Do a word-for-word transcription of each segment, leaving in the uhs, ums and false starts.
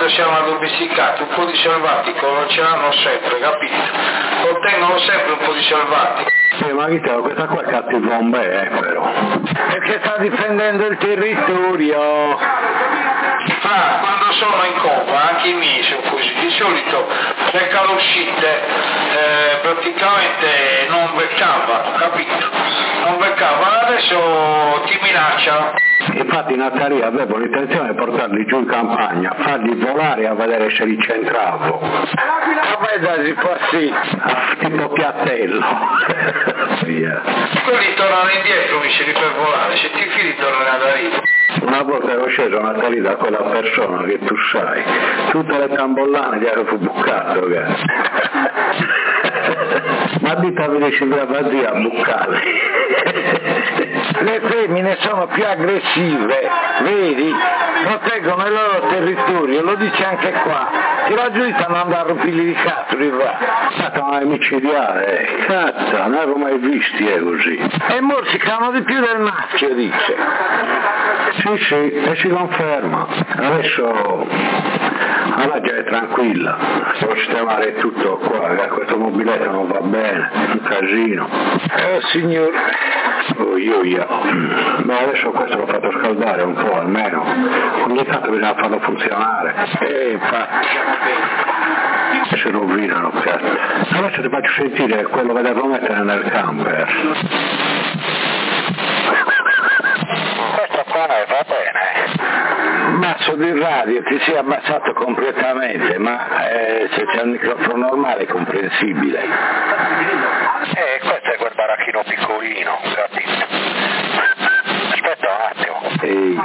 quando siamo addomesticati un po' di selvatico non ce l'hanno sempre, capito? Ottengono sempre un po' di selvatico. Sì, ma chi te, questa qua è cattivomba, eh, però. Perché sta difendendo il territorio. Fra, quando sono in coma, anche i miei sono così, di solito cercano uscite, eh, praticamente non beccava, capito? Non beccava, adesso ti minacciano. Infatti Nattalia avevo l'intenzione di portarli giù in campagna, farli volare a vedere se li centravo. Vabbè, dai, si fa sì. Ah, tipo piattello. Via. Quelli tornano indietro, misceli per volare, se ti fili tornano da lì. Una volta ero sceso Nattalia da quella persona che tu sai, tutte le tambollane gli ero fu buccato, ma ditavi che ci doveva dire a buccare. Le femmine sono più aggressive, vedi? Proteggono il loro territorio, lo dice anche qua. Ti raggiungono andare a rompirli di cazzo, va. Stato una micidiale, cazzo, non avevo mai visti eh, così. E morsicano di più del maschio, dice. Sì, sì, e si conferma. Adesso alla gente è tranquilla, devo sistemare tutto qua, che questo mobiletto non va bene, un casino. Eh, signor. Oh, io, io. Ma adesso questo l'ho fatto scaldare un po' almeno, ogni tanto bisogna farlo funzionare. Eh, infatti. Si rovinano, cazzo. Adesso ti faccio sentire quello che devo mettere nel camper. Questo qua va bene. Mazzo di radio, ti sei abbassato completamente, ma eh, se c'è un microfono normale è comprensibile. Eh, questo è quel baracchino piccolino, capito? Aspetta un attimo. Ehi.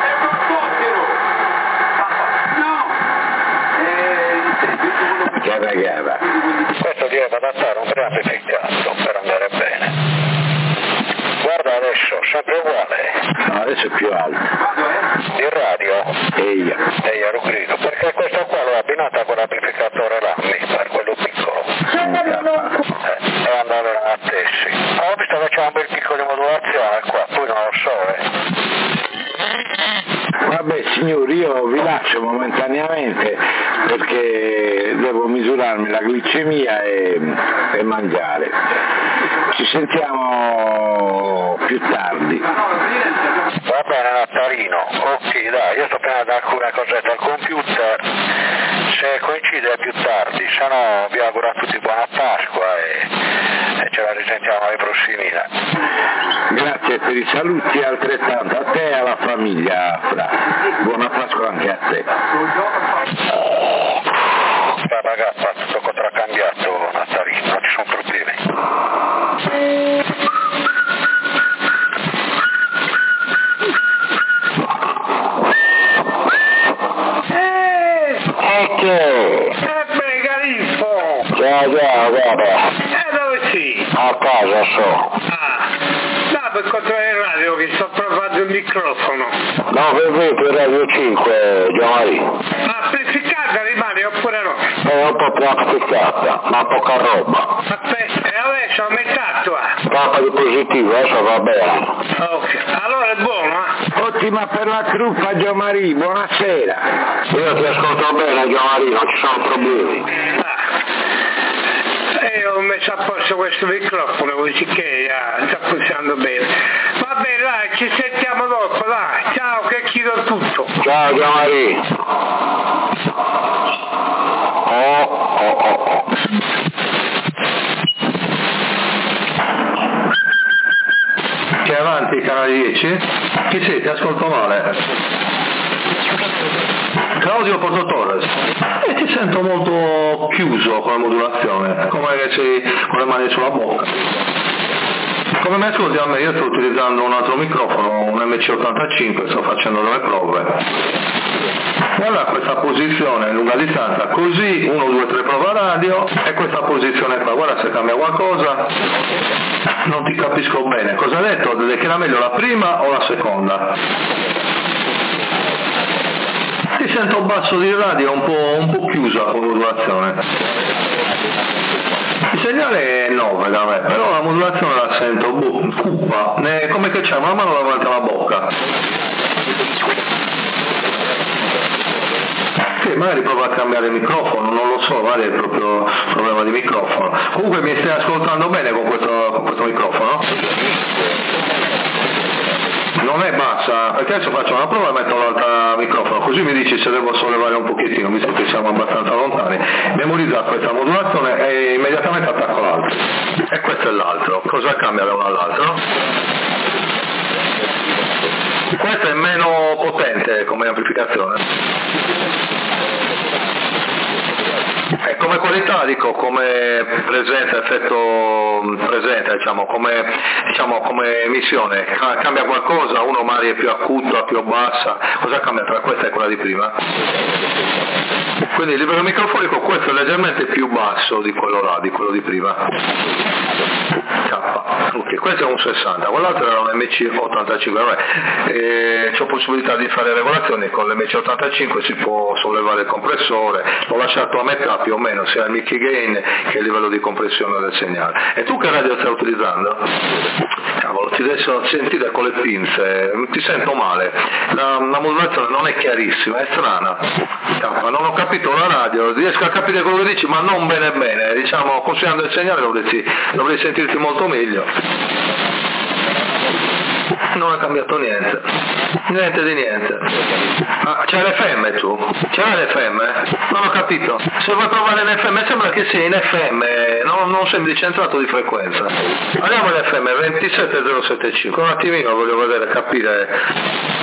Che ragava. Questo deve adattare un preamplificato per andare bene. Guarda adesso, sempre uguale. No, adesso è più alto. Il radio? Ehi. Ehi, ero grido, perché questo qua l'ho abbinato a quell'amplificatore là, per quello piccolo. Eh, e andava a tessi. Ho visto che c'è un bel picco di modulazione qua, poi non lo so, eh. Vabbè signori, io vi lascio momentaneamente perché devo misurarmi la glicemia e, e mangiare. Ci sentiamo più tardi. Va bene Nattarino, ok dai, io sto prendendo alcune cosette al computer, se coincide più tardi, se no vi auguro a tutti buona Pasqua e, e ce la risentiamo ai prossimi anni. Grazie per i saluti altrettanto a te e alla famiglia, Fra. Buona Pasqua anche a te. La ragazza, tutto contraccambiato Nattarino, non ci sono problemi. Ecco! Eh beh, Gariffo! Ciao, ciao, guarda. Eh, dove sei? A casa so. Ah, no, per controllare il radio che sto provando il microfono. No, per me per Radio cinque, Giovanni. Ma amplificata rimane oppure no? È un po' più amplificata, ma poca roba. Aspetta, e adesso a metà tua. Papa di positivo, adesso va bene. Ok, allora è buono, eh? Ottima per la truffa, Giovanni, buonasera. Io ti ascolto bene, Giovanni, non ci sono problemi. Ah. E ho messo a posto questo microfono così che ah, sta funzionando bene. Va bene, dai, ci sentiamo dopo, dai. Ciao, che chiudo tutto. Ciao, Giovanni. Oh, oh, oh, oh. Che avanti, canale dieci? Chi sei? Ti ascolto male. Claudio Porto Torres. E ti sento molto chiuso con la modulazione, come che sei con le mani sulla bocca. Come mi ascolti a me? Io sto utilizzando un altro microfono, un M C ottantacinque, sto facendo delle prove. Guarda questa posizione lunga distanza, così uno, due, tre prova radio e questa posizione qua, guarda se cambia qualcosa. Non ti capisco bene, cosa hai detto? Che era meglio la prima o la seconda? Ti sento basso di radio, un po', un po' chiusa con modulazione. Il segnale è nove da me, però la modulazione la sento boh, cupa, ne, come che c'è una mano davanti alla bocca. Sì, magari prova a cambiare il microfono, non lo so, magari è proprio un problema di microfono. Comunque mi stai ascoltando bene con questo, con questo microfono? Non è bassa, perché adesso faccio una prova e metto l'altro microfono, così mi dici se devo sollevare un pochettino, visto che siamo abbastanza lontani. Memorizza questa modulazione e immediatamente attacco l'altro. E questo è l'altro. Cosa cambia da uno all'altro? Questo è meno potente come amplificazione. E come qualità, dico, come presenza, effetto presente, diciamo, come, diciamo, come emissione, cambia qualcosa? Uno magari è più acuto, più bassa, cosa cambia tra questa e quella di prima? Quindi il livello microfonico questo è leggermente più basso di quello là, di quello di prima. K. Ok, questo è un sessanta, quell'altro era un M C ottantacinque, vabbè, c'ho possibilità di fare regolazioni con l'M C ottantacinque, si può sollevare il compressore, l'ho lasciato a metà più o meno, sia il mic gain che il livello di compressione del segnale. E tu che radio stai utilizzando? Cavolo, ti adesso sentire con le pinze, ti sento male, la, la modulazione non è chiarissima, è strana. Cavolo, non ho capito la radio, riesco a capire quello che dici, ma non bene bene, diciamo, considerando il segnale dovresti, dovrei sentirti molto meglio. Non è cambiato niente, niente di niente. Ah, c'è l'F M tu? C'è l'F M? Non ho capito. Se vuoi provare l'F M, sembra che sia in F M, non, non sembri centrato di frequenza. Andiamo all'F M ventisette zero settantacinque, un attimino voglio vedere, capire.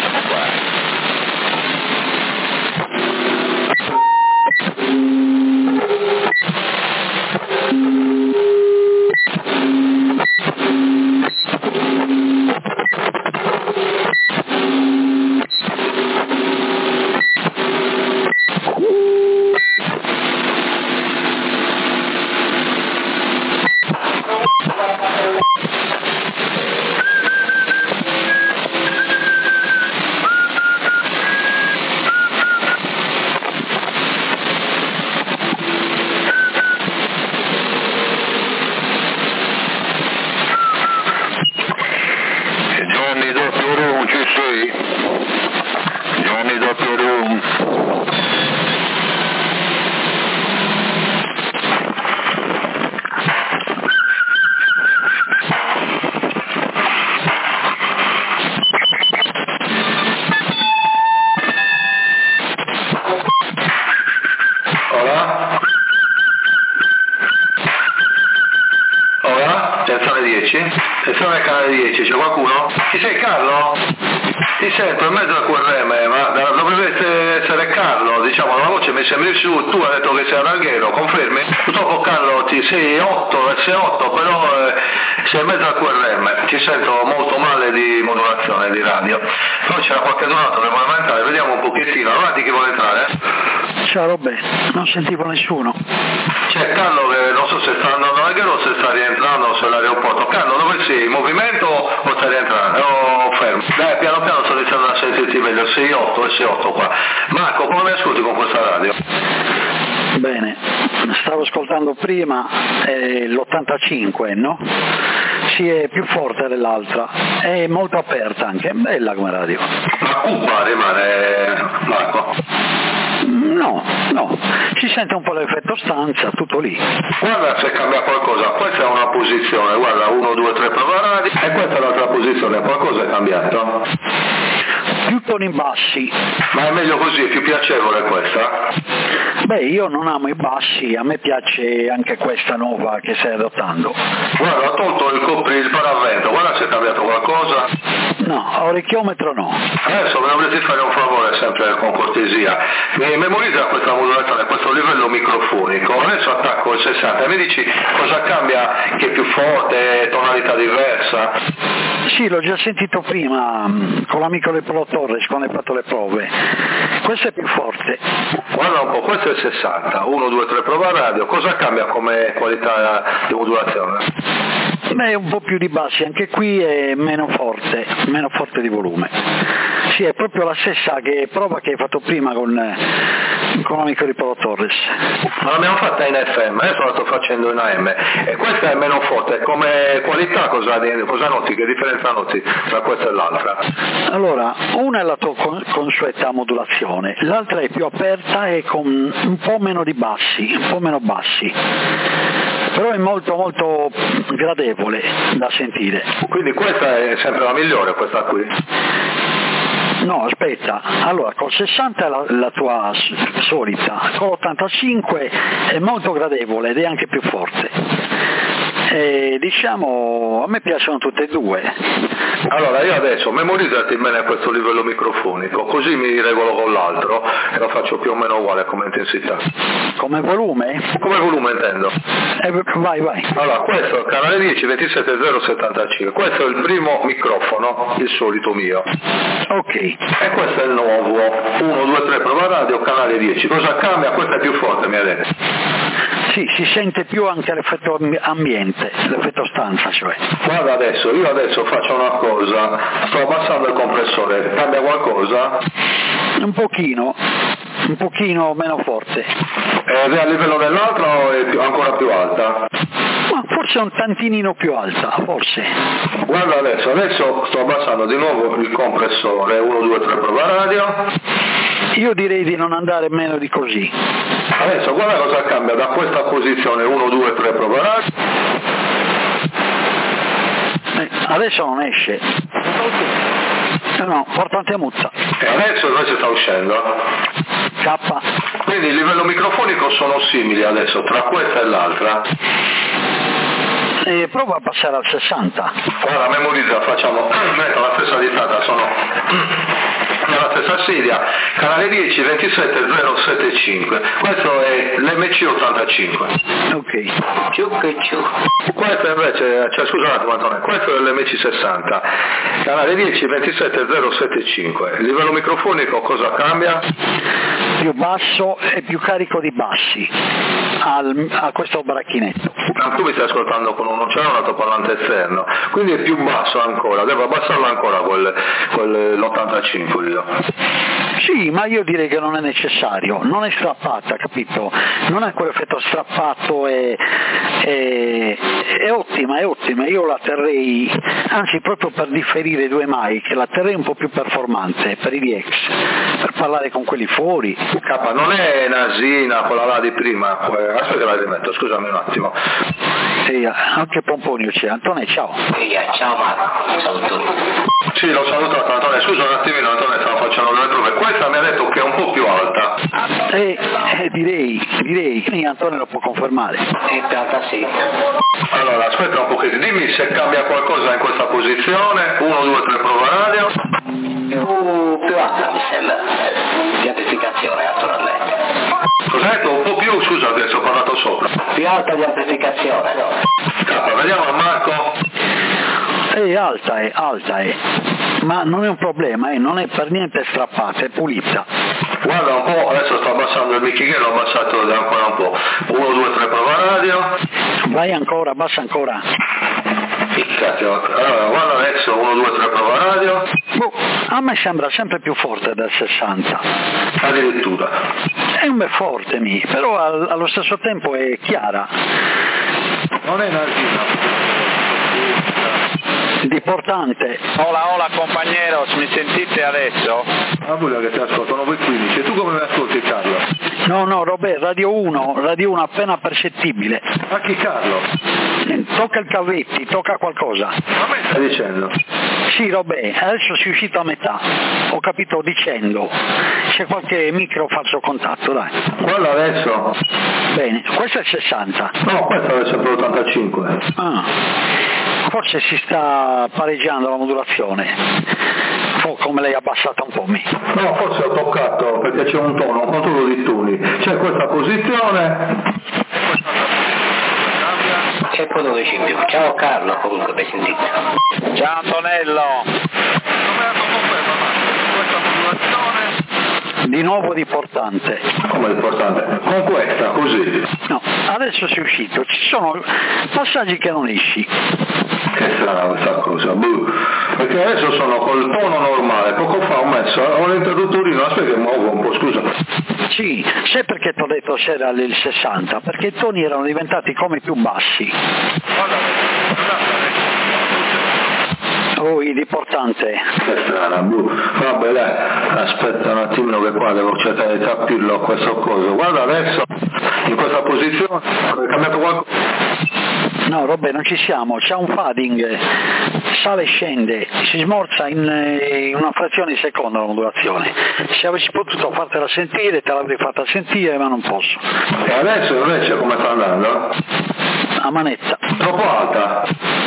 Attenzione canale dieci, c'è qualcuno? Chi sei, Carlo? Ti sento in mezzo a Q R M, ma dovrebbe essere Carlo, diciamo, la voce mi sembri su, tu hai detto che sei Alghero, confermi? Purtroppo Carlo ti sei otto, S otto, però eh, sei in mezzo a Q R M, ti sento molto male di modulazione di radio. Poi c'era qualche donato che vuole entrare, vediamo un pochettino, avanti chi vuole entrare? Ciao Robè, non sentivo nessuno. C'è Carlo che non so se sta andando a Alghero o se sta rientrando o se è all'aeroporto. Carlo, dove sei? In movimento o stai rientrando? O fermo? Dai, piano piano sto iniziando a sentirti meglio, sei otto, S otto qua. Marco, come mi ascolti con questa radio? Bene, stavo ascoltando prima eh, l'ottantacinque, no? Sì, è più forte dell'altra, è molto aperta anche, è bella come radio. Ma cupa rimane, Marco? No, no, si sente un po' l'effetto stanza, tutto lì. Guarda se cambia qualcosa, questa è una posizione, guarda, uno, due, tre prova radio, e questa è l'altra posizione, qualcosa è cambiato? Più toni bassi. Ma è meglio così, è più piacevole questa? Beh, io non amo i bassi, a me piace anche questa nuova che stai adottando. Guarda, ho tolto il, copri, il paravento, guarda se è cambiato qualcosa. No, orecchiometro no. Adesso mi dovresti fare un favore, sempre con cortesia. Mi memorizza questa modulazione, questo livello microfonico, adesso attacco il sessanta e mi dici cosa cambia, che è più forte, tonalità diversa? Sì, l'ho già sentito prima con l'amico del Pro Torres quando hai fatto le prove. Questo è più forte. Guarda un po', questo è il sessanta, uno, due, tre prova radio, cosa cambia come qualità di modulazione? Beh, un po' più di bassi, anche qui è meno forte, meno forte di volume. Sì, è proprio la stessa che prova che hai fatto prima con, con l'amico di Paolo Torres. Ma l'abbiamo fatta in F M, adesso la sto facendo in A M e questa è meno forte. Come qualità cosa, cosa noti? Che differenza noti tra questa e l'altra? Allora, una è la tua consueta modulazione, l'altra è più aperta e con un po' meno di bassi, un po' meno bassi, però è molto molto gradevole da sentire. Quindi questa è sempre la migliore, questa qui? No, aspetta, allora col sessanta è la, la tua solita, con l'ottantacinque è molto gradevole ed è anche più forte. E diciamo, a me piacciono tutte e due. Allora io adesso memorizzati bene questo livello microfonico, così mi regolo con l'altro e lo faccio più o meno uguale come intensità. Come volume? Come volume intendo. Eh, vai, vai. Allora, questo è il canale dieci ventisette zero settantacinque, questo è il primo microfono, il solito mio. Ok. E questo è il nuovo, uno, due, tre, prova radio, canale dieci. Cosa cambia? Questo è più forte, mi ha detto. Sì, si sente più anche l'effetto ambiente, l'effetto stanza, cioè. Guarda adesso, io adesso faccio una cosa, sto abbassando il compressore, cambia qualcosa? Un pochino, un pochino meno forte. Ed è a livello dell'altra o è più, ancora più alta? Ma forse un tantinino più alta, forse. Guarda adesso, adesso sto abbassando di nuovo il compressore, uno, due, tre, prova radio. Io direi di non andare meno di così. Adesso guarda cosa cambia da questa posizione, uno, due, tre, prova radio. Eh, adesso non esce. No, no, portante a muzza. E adesso invece sta uscendo. K. Quindi il livello microfonico sono simili adesso tra questa e l'altra. E prova a passare al sessanta. Guarda, memorizza, facciamo, metto la stessa ditata, sono nella stessa sedia, canale dieci ventisette zero settantacinque, questo è l'M C ottantacinque. Ok. Ciù che ciù. Questo invece, cioè scusa un attimo Antonio, questo è l'M C sessanta, canale dieci ventisette zero settantacinque, il livello microfonico cosa cambia? Più basso e più carico di bassi al, a questo bracchinetto. Ah, tu mi stai ascoltando con un oceano parlante esterno, quindi è più basso ancora, devo abbassarlo ancora quel, quel, l'ottantacinque io. Sì, ma io direi che non è necessario, non è strappata, capito? Non ha quell'effetto strappato, è, è, è ottima, è ottima, io la terrei, anzi proprio per differire due mic, la terrei un po' più performante per i D X, per parlare con quelli fuori. K, non è nasina quella là di prima, aspetta che la rimetto, scusami un attimo. Sì, anche Pomponio c'è. Antonio, ciao. Via, ciao Marco, saluto. Sì, l'ho salutato Antonio, scusa un attimino Antonio, stavo facendo delle prove, questa mi ha detto che è un po' più alta. Eh, eh direi, direi, quindi Antonio lo può confermare. In realtà sì. Allora, aspetta un pochettino, dimmi se cambia qualcosa in questa posizione, uno, due, tre, prova radio. Più, più alta mi sembra, di amplificazione naturalmente. Cos'hai detto? Un po' più, scusa, adesso ho parlato sopra. Più alta di amplificazione. K, vediamo a Marco. È alta, è alta, è. Ma non è un problema, eh, non è per niente strappata, è pulita. Guarda un po', adesso sto abbassando il mic, l'ho abbassato ancora un po'. uno, due, tre, prova radio. Vai ancora, abbassa ancora. Cazzo, allora guarda adesso, uno, due, tre, prova radio. Boh, a me sembra sempre più forte del sessanta. Addirittura. È un bel forte, mi, però al, allo stesso tempo è chiara. Non è nasina. Di portante. Hola, hola compañeros, mi sentite adesso? Ah, quello che ti ascoltano voi quindici, e tu come mi ascolti Carlo? No, no, Robè, Radio uno, Radio uno appena percettibile. Ma chi Carlo? Tocca il cavetti, tocca qualcosa. Ma me stai dicendo? Sì, Robè, adesso sei uscito a metà, ho capito dicendo, c'è qualche micro falso contatto, dai. Guarda adesso. Bene, questo è il sessanta. No, questo è sempre l'ottantacinque. Ah, forse si sta pareggiando la modulazione, come l'hai abbassata un po' mi. No, forse ho toccato perché c'è un tono, un controllo di toni. C'è questa posizione. E poi dove c'è più? Ciao Carlo, comunque per sentito. Ciao Antonello. Di nuovo di portante. Come importante? Con questa, così. No, adesso sei uscito, ci sono passaggi che non esci. Che strana questa cosa, buh. Perché adesso sono col tono normale, poco fa ho messo, ho l'interruttorino, aspetta che muovo un po', scusa. Sì, sai perché ti ho detto c'era il sessanta? Perché i toni erano diventati come più bassi. Oh, l'importante. Che strana, boh. Vabbè dai, aspetta un attimino che qua devo cercare di capirlo questo coso. Guarda adesso, in questa posizione, è cambiato qualcosa? No, vabbè, non ci siamo, c'è un fading, sale e scende, si smorza in, in una frazione di secondo la modulazione. Se avessi potuto fartela sentire, te l'avrei fatta sentire, ma non posso. E adesso invece come sta andando? A manetta. Troppo alta?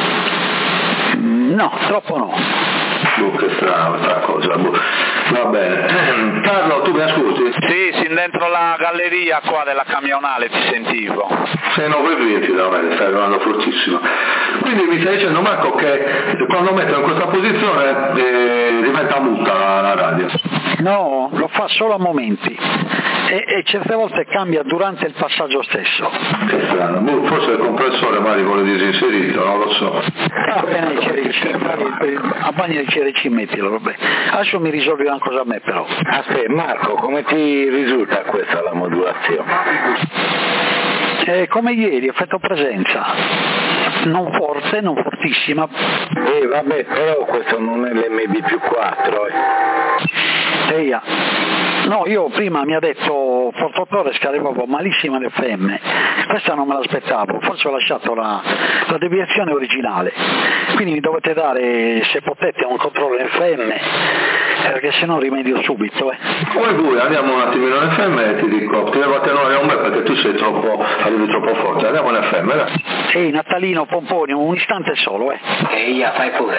No, troppo no. Boh, che strana questa cosa, boh. Va bene. Carlo, tu mi ascolti? Sì, sì, dentro la galleria qua della camionale ti sentivo. Sei nove venti da me, stai arrivando fortissimo. Quindi mi stai dicendo, Marco, che quando metto in questa posizione eh, diventa muta la, la radio? No, lo fa solo a momenti e, e certe volte cambia durante il passaggio stesso. Che strano, boh, forse il compressore magari vuole disinserito, non lo so. Appena il C R C, a bagno del C R C mettilo, vabbè. Adesso mi risolvi una cosa a me però. Aspetta, Marco, come ti risulta questa la modulazione? Eh, come ieri, effetto presenza. Non forte, non fortissima. Eh vabbè, però questo non è l'M B più quattro. Eh. Eia. No, io prima mi ha detto Porto Torres che arrivavo malissima l'F M, questa non me l'aspettavo, forse ho lasciato la, la deviazione originale, quindi mi dovete dare, se potete, un controllo F M, perché se no rimedio subito. Eh. Come voi, andiamo un attimino in F M e ti dico, ti devo attenuare un bel perché tu sei troppo, arrivi troppo forte, andiamo in F M, dai. Ehi, Natalino, Pomponi, un istante solo, eh. Eia, fai pure.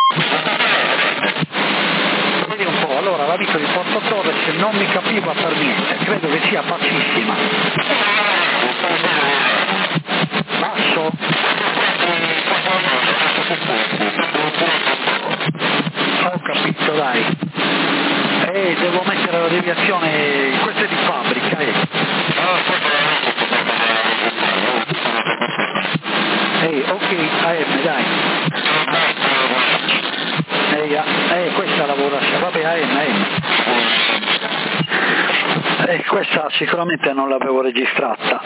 Vedi un po', allora la vita di Porto Torres non mi capiva per niente, credo che sia bassissima. Basso. Ho capito, dai. Eh, devo mettere la deviazione, questa è di fabbrica, eh. Ehi, ok, A M, dai. Ehi, eh, questa lavora, vabbè, A M, A M. Eh, questa sicuramente non l'avevo registrata.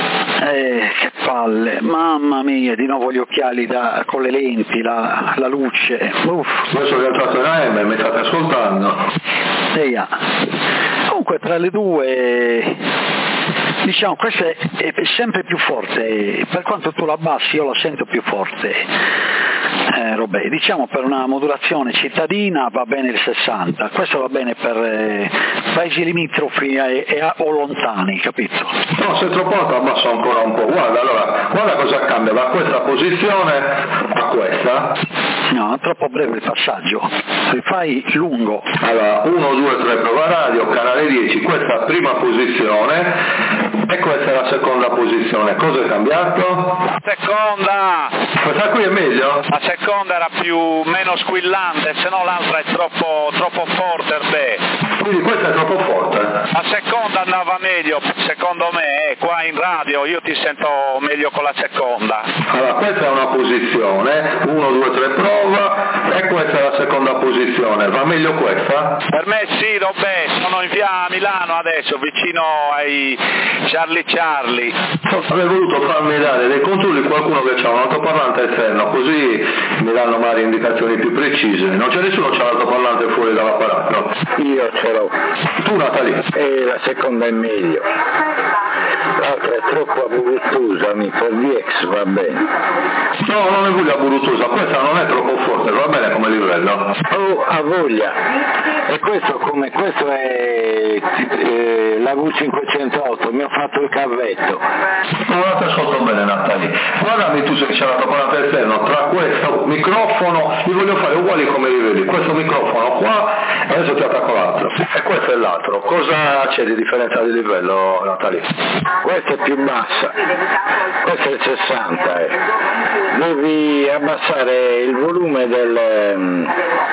Eh, che palle, mamma mia, di nuovo gli occhiali da, con le lenti, la, la luce. Uff. Adesso che ho entrato in A M mi state ascoltando. Ehi, ah. Comunque tra le due, diciamo, questa è, è sempre più forte, per quanto tu la abbassi io la sento più forte. Eh, Robè, diciamo per una modulazione cittadina va bene il sessanta, questo va bene per eh, paesi limitrofi e, e, o lontani, capito? No, se è troppo alto abbasso ancora un po', guarda, allora, guarda cosa cambia da questa posizione a questa. No, è troppo breve il passaggio, rifai lungo. Allora, uno, due, tre, prova radio, canale dieci, questa prima posizione e questa è la seconda posizione. Cosa è cambiato? La seconda! Questa qui è meglio? La seconda era più meno squillante, se no l'altra è troppo, troppo forte per te. Quindi questa è troppo forte? La seconda andava meglio, secondo me, eh, qua in radio io ti sento meglio con la seconda. Allora, questa è una posizione, uno, due, tre, prova, e questa è la seconda posizione. Va meglio questa? Per me sì, vabbè, sono in via Milano adesso, vicino ai Charlie Charlie. Avrei voluto farmi dare dei controlli qualcuno che ha un altoparlante esterno, così mi danno magari indicazioni più precise. Non c'è nessuno che ha l'altoparlante fuori dall'apparato? Io ce l'ho. Tu, Natalia? E la seconda è meglio. L'altra è troppo abruttosa, mi per D X va bene. No, non è voglia abruttosa, questa non è troppo forte, va bene come livello? Oh, ha voglia. E questo come? Questo è eh, la V cinquecentootto, mi ho fatto il cavetto. Non la ti ascolto bene, Natalia. Guardami tu se c'è l'altoparlante esterno, tra questo microfono, li voglio fare uguali come li vedi. Questo microfono qua, e adesso ti attacco l'altro. E questo è l'altro. Cosa c'è di differenza di livello, Natalia? Questa è più bassa, questo è il sessanta, eh. Devi abbassare il volume del,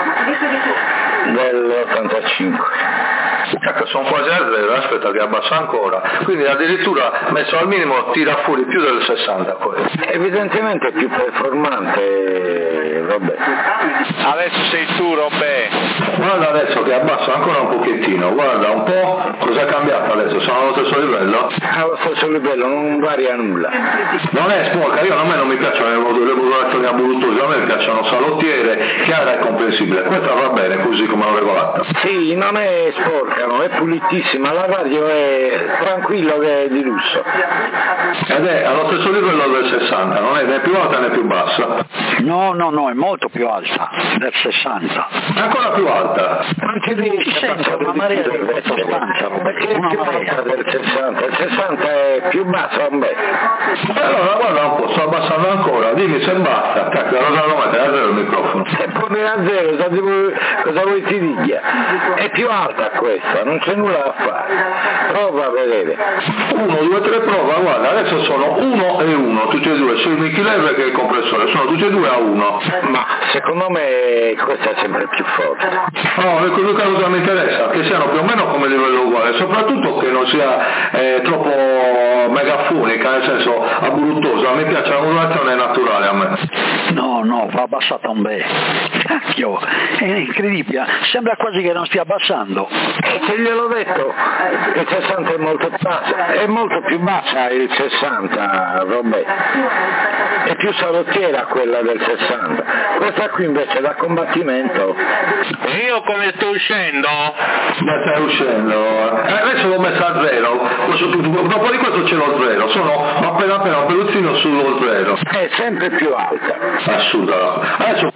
dell'ottantacinque. Ecco, sono quasi al zero, aspetta che abbassa ancora, quindi addirittura messo al minimo tira fuori più del sessanta poi. Evidentemente è più performante Robè. Adesso sei tu, Robè. Guarda adesso che abbasso ancora un pochettino, guarda un po' cosa è cambiato adesso, sono allo stesso livello? Allo stesso livello, non varia nulla. Non è sporca, io a me non mi piacciono le, mod- le modulazioni a Bluetooth, a me mi piacciono salottiere, chiara e comprensibile, questa va bene così come l'ho regolata. Sì, non è sporca, no, è pulitissima, la radio è tranquillo che è di lusso. Ed è allo stesso livello del sessanta, non è né più alta né più bassa. No, no, no, è molto più alta del sessanta. È ancora più alta. Non ti devi Si sente una marea di sostanza, perché è una più marea. alta del sessanta, il sessanta è più basso a me. Allora guarda un po', sto abbassando ancora, dimmi se basta, cacchio, allora devo mettere a zero il microfono. E poi a zero, cosa vuoi, cosa vuoi ti dica? È più alta questa, non c'è nulla da fare. Prova a vedere. uno, due, tre, prova, guarda, adesso sono uno e uno, tutti e due, sia il Mickey Lever che il compressore, sono tutti e due a uno. Ma secondo me questa è sempre più forte. No, ecco, l'unica cosa mi interessa, che siano più o meno come livello uguale, soprattutto che non sia eh, troppo megafonica, nel senso abruttosa, mi piace la modulazione naturale a me. No, no, va abbassata un bel. Cacchio, è incredibile, sembra quasi che non stia abbassando. E se gliel'ho detto, il sessanta è molto bassa, è molto più bassa il sessanta, Robè. È più salottiera quella del sessanta. Questa qui invece da combattimento. E io come sto uscendo? Ma stai uscendo, eh, adesso l'ho messa a zero, dopo di questo c'è lo zero, sono appena appena un peluzzino sullo zero. È sempre più alta. Assurdo. Adesso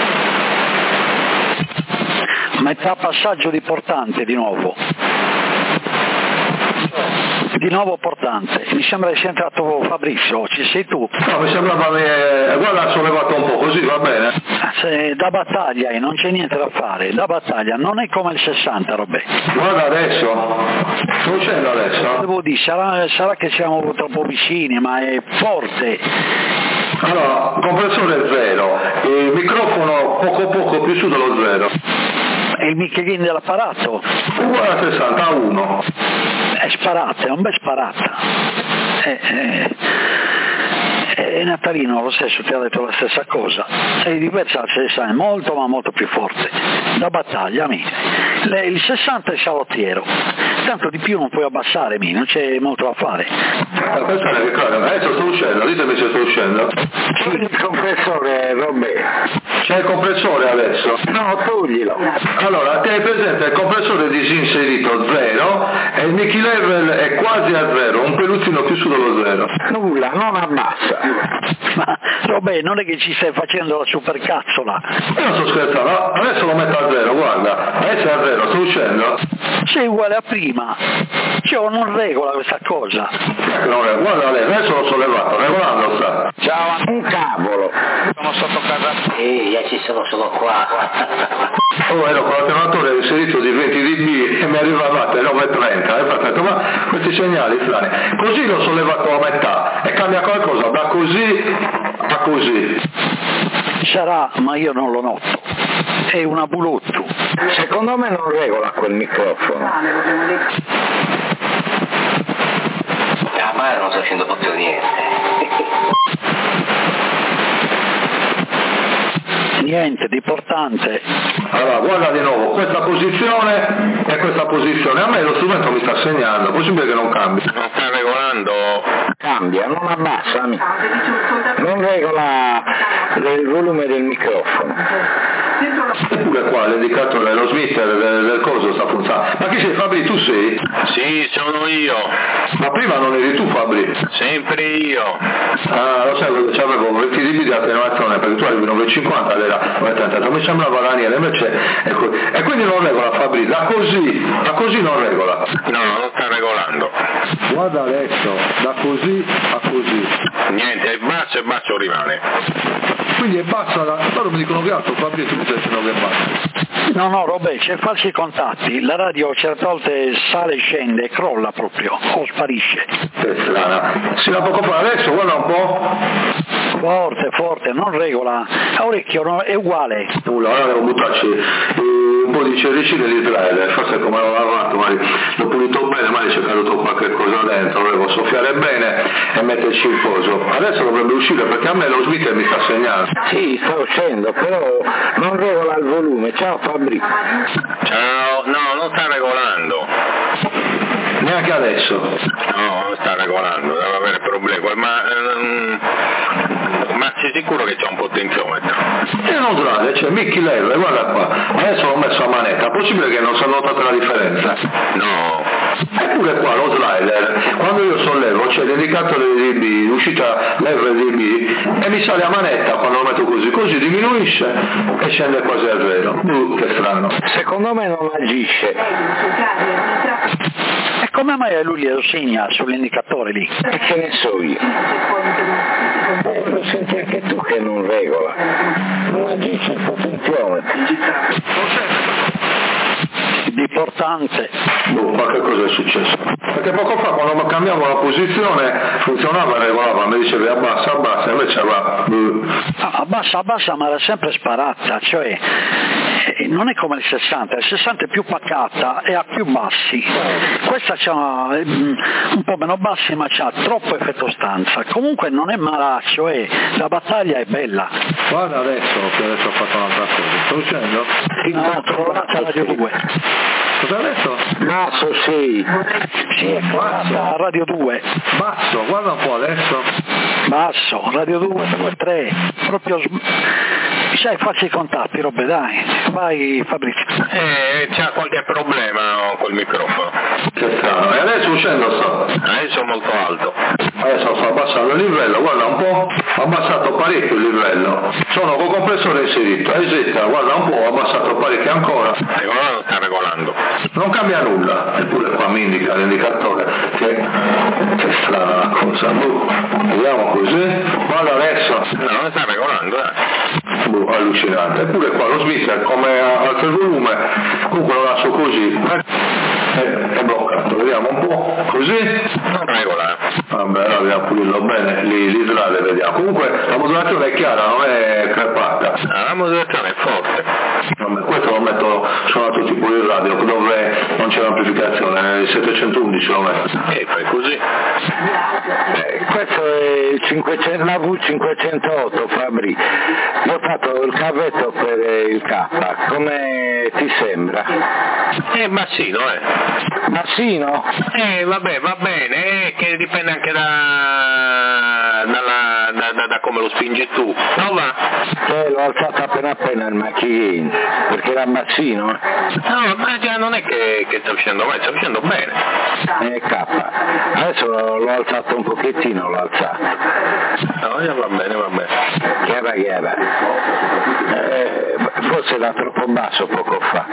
Metà passaggio di portante di nuovo. Di nuovo portante, mi sembra che sia entrato Fabrizio, ci sei tu? no, mi sembrava che, guarda, sollevato un po' così, va bene? Se, da battaglia e non c'è niente da fare, da battaglia, non è come il sessanta, Robè. Guarda adesso, sto uscendo adesso. Devo dire, sarà, sarà che siamo troppo vicini, ma è forte. Allora, compressore zero, il microfono poco poco più su dello zero. E il Michelin dell'apparato? Uguale a sessanta a uno. È sparata, è un bel sparata. E, e, e Natalino lo stesso ti ha detto la stessa cosa. È diversa dal sessanta, è molto ma molto più forte. Da battaglia, amici. Le, il sessanta è salottiero. Tanto di più non puoi abbassare, mi, non c'è molto da fare. Attenzione che cosa, adesso sto uscendo, ditemi se sto uscendo. C'è il compressore, Robè. C'è il compressore adesso? No, toglilo. Allora, te hai presente il compressore disinserito zero e il Mickey Level è quasi a zero, un peluzzino più su dello zero. Nulla, non abbassa. Ma Robè, non è che ci stai facendo la supercazzola. Io non sto scherzando, adesso lo metto a zero, guarda, adesso è a zero, sto uscendo. Sei uguale a prima. Cioè, non regola questa cosa. Non è, guarda adesso l'ho sollevato, regolando sta. Ciao, Un cavolo. sono sotto casa. Sì, io ci sono solo qua. Oh, ero con l'alternatore inserito di venti dB e mi arrivava a nove e trenta, e ho detto, ma questi segnali strani. Così l'ho sollevato a metà e cambia qualcosa da così a così. Sarà, ma io non lo noto. È una bulotto. Secondo me non regola quel microfono. Ah, ma non sto facendo proprio niente. Niente di importante. Allora, guarda di nuovo, questa posizione e questa posizione. A me lo strumento mi sta segnando, è possibile che non cambi. Non sta regolando? Cambia, non abbassa, amico. Non regola il volume del microfono. Eppure qua l'indicatore, lo smitter del, del coso sta funzionando. Ma chi sei, Fabri? Tu sei? Sì, sono io. Ma prima non eri tu, Fabri? Sempre io. Ah, lo sai, c'avevo venti dB di attenuazione perché tu avevi nove e cinquanta ed era nove e trenta, mi sembrava Daniele, invece ecco, e quindi non regola Fabri, da così, da così non regola. No, non sta regolando. Guarda adesso, da così a così. Niente, è basso e basso rimane. Quindi è bassa, la... loro mi dicono che altro, Fabri, tu mi stai dicendo che è bassa. No, no, Robè, c'è falsi contatti. La radio certe volte sale e scende, crolla proprio, o sparisce. Che strana. Si la poco fa adesso, guarda un po'. Forte, forte, non regola. A orecchio no, è uguale. Uh, allora devo buttarci il poi dice riceve l'Israele, forse come l'ho lavato, ma l'ho pulito bene, ma c'è caduto qualche cosa dentro, volevo soffiare bene e metterci il coso. Adesso dovrebbe uscire perché a me lo Smith mi sta segnando. Sì, sta uscendo, però non regola il volume. Ciao Fabri. Ciao, no, non sta regolando. Neanche adesso. No, non sta regolando, deve avere problemi, ma, um, ma sei sicuro che c'è un potenziometro? E non sbaglio, c'è Mickey Lever, guarda qua, adesso l'ho messo a manetta, possibile che non si è notata la differenza? No. Eppure qua lo slider, quando io sollevo c'è l'indicatore di D B, l'uscita lever D B, e mi sale a manetta quando lo metto così, così diminuisce e scende quasi a zero. Uh, che strano. Secondo me non agisce. E come mai lui glielo segna sull'indicatore lì? E che ne so io? Eh, lo senti anche tu che non regola. Non agisce il potenziometro. L'importante. Boh, ma che cosa è successo? Perché poco fa quando cambiamo la posizione funzionava e regolava, mi dicevi abbassa, abbassa, invece va. Ah, abbassa, abbassa, ma era sempre sparata, cioè eh, non è come il sessanta, il sessanta è più pacata e ha più bassi. Questa c'ha um, un po' meno bassi ma c'ha troppo effetto stanza. Comunque non è malaccio, eh, la battaglia è bella. Guarda adesso che adesso ho fatto un'altra cosa, sto uscendo? No, ho trovato Radio due. Cosa ha detto? Basso sì. Sì, è fatta Radio due. Basso, guarda un po' adesso. Basso, Radio due, due, tre, proprio sai, facci i contatti, robe, dai, vai Fabrizio. Eh, c'ha qualche problema col microfono. Che strano, e adesso uscendo sto? Adesso è molto alto. Adesso sto abbassando il livello, guarda un po', ho abbassato parecchio il livello. Sono col compressore inserito, esita, guarda un po', ho abbassato parecchio ancora. Regolando non sta regolando. Non cambia nulla, eppure qua mi indica l'indicatore che, che strana la cosa. Boh. Vediamo così, guarda adesso. No, non sta regolando, eh. Boh, allucinante. Eppure qua lo Smith come alza il volume, comunque lo lascio così. È, è bloccato, vediamo un po', così. Non regola. Vabbè, allora dobbiamo pulirlo bene, lì, l'islale vediamo. Comunque la modulazione è chiara, non è crepata. Ah, la modulazione è forte. Vabbè, questo lo metto su un altro tipo di radio dove non c'è l'amplificazione, il settecentoundici lo metto. E fai così. Eh, questo è il cinquecento, la V cinquecentootto Fabri. Io ho fatto il cavetto per il K, come ti sembra? È bassino, eh. Bassino? Eh, vabbè, va bene, eh, che dipende anche da, dalla, da, da, da come lo spingi tu. No, va? Eh, l'ho alzato appena appena il macchino, perché era bassino. No, ma già non è che, che sta uscendo male, sta uscendo bene. Eh, K. Adesso l'ho alzato un pochettino, l'ho alzato. No, già va bene, va bene. Chiara, chiara. Eh, forse era troppo basso poco fa.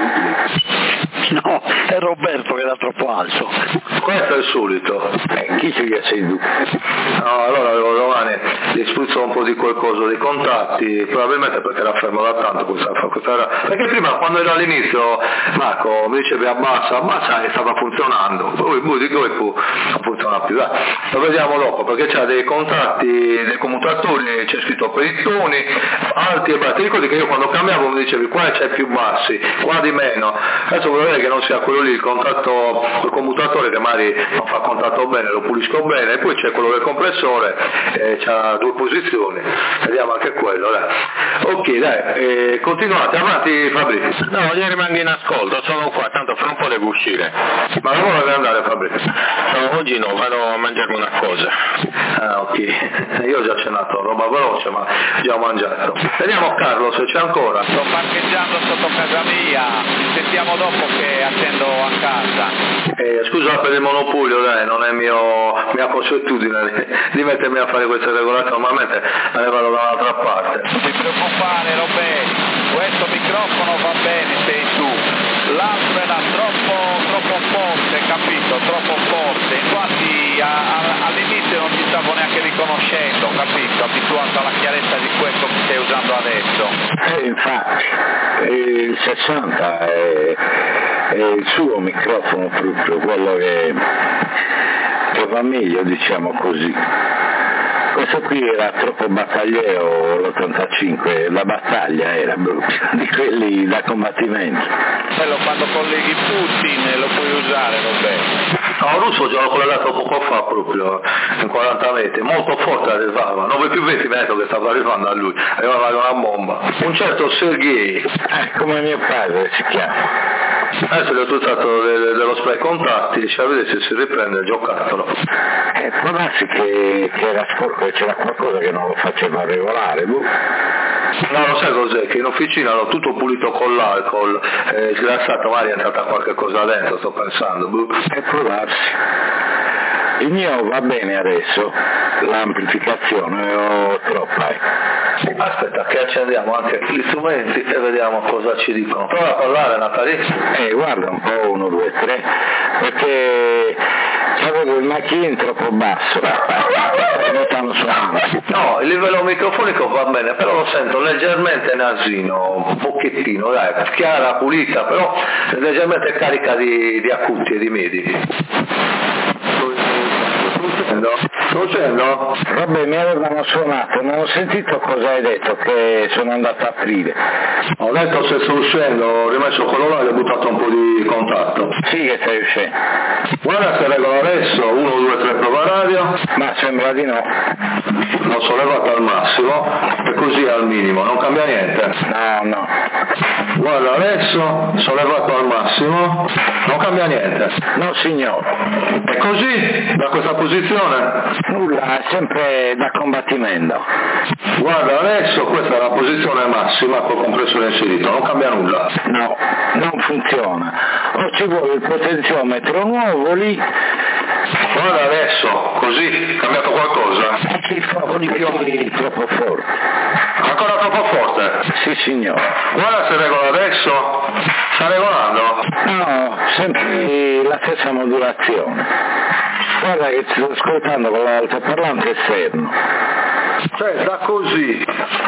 No, è Roberto che era troppo alto. Questo è il solito. Eh, chi ci sei tu? No, allora avevo domani gli spruzzo un po' di qualcosa, dei contatti, probabilmente perché era fermo da tanto questa, questa perché prima quando era all'inizio Marco mi dicevi abbassa, abbassa e stava funzionando, poi poi dico e poi non funziona più, dai. Lo vediamo dopo perché c'ha dei contatti, dei commutatori, c'è scritto per i toni, alti e bassi, ti ricordi che io quando cambiavo mi dicevi qua c'è più bassi, qua di meno, adesso voglio vedere che non sia quello lì il contatto, il commutatore che magari non fa contatto bene, lo pulisco bene, e poi c'è quello del compressore, eh, c'ha due posizioni, vediamo anche quello, dai. Ok, dai, eh, continuate, avanti Fabrizio. No, io rimango in ascolto, sono qua, tanto fra un po' devo uscire. Ma non deve andare Fabrizio? No, oggi no, vado a mangiarmi una cosa. Ah, ok, io ho già cenato, roba veloce, ma già ho mangiato. Vediamo Carlo se c'è ancora. Sto parcheggiando sotto casa mia, ci sentiamo dopo che attendo a casa. Eh, scusa per il monopolio, dai, non è mio, mia consuetudine di, di mettermi a fare queste regolazioni, normalmente me ne vado da un'altra parte. Non ti preoccupare Roberto, questo microfono va bene, sei tu. L'altro era troppo, troppo forte, capito? Troppo forte, infatti a, a, all'inizio non ti stavo neanche riconoscendo, capito? Abituato alla chiarezza di questo che stai usando adesso. Eh, infatti, il sessanta è, è il suo microfono proprio, quello che, che va meglio, diciamo così. questo qui era troppo battagliero, l'ottantacinque, la battaglia era di quelli da combattimento. Quello quando colleghi Putin lo puoi usare, Roberto. No, il russo già l'ho collegato poco fa proprio, in quaranta metri, molto forte arrivava, nove più venti metri che stava arrivando a lui, arrivava una bomba. Un certo Sergei, eh, come mio padre si chiama. Adesso gli ho usato dello spray contatti, dice a vedere se si riprende il giocattolo. Eh, può darsi che, che era sporco e c'era qualcosa che non lo faceva regolare, boh. No, lo sai cos'è? Che in officina l'ho tutto pulito con l'alcol, eh, sgrassato, magari è entrata qualche cosa dentro, sto pensando. Boh. E può darsi. Il mio va bene adesso, l'amplificazione ho troppa. Eh. Aspetta che accendiamo anche gli strumenti e vediamo cosa ci dicono. Prova a parlare, Natale. Eh, guarda un po', uno, due, tre, perché avevo il macchino troppo basso. Mi stanno suonando. No, il livello microfonico va bene, però lo sento leggermente nasino, un pochettino, dai, chiara, pulita, però leggermente carica di, di acuti e di medi. Sto dicendo? Vabbè, mi avevano suonato, non ho sentito cosa hai detto, che sono andato a aprire. Ho detto se sto uscendo, ho rimesso quello là e ho buttato un po' di contatto. Sì che stai uscendo. Guarda se regolo adesso, uno, due, tre, prova radio. Ma sembra di no. L'ho sollevato al massimo e così al minimo, non cambia niente. No, no. Guarda adesso, sollevato al massimo, non cambia niente. No signore. E così, da questa posizione? Nulla, è sempre da combattimento. Guarda adesso, questa è la posizione massima col compressore inserito, non cambia nulla. No, non funziona. O ci vuole il potenziometro nuovo lì. Guarda adesso, così, è cambiato qualcosa? Ci fa con i piedi troppo forte. Ancora troppo forte? Sì signore. Guarda se regola adesso, sta regolando? No, sempre la stessa modulazione. Guarda che ti sto ascoltando con l'altoparlante esterno. Cioè da così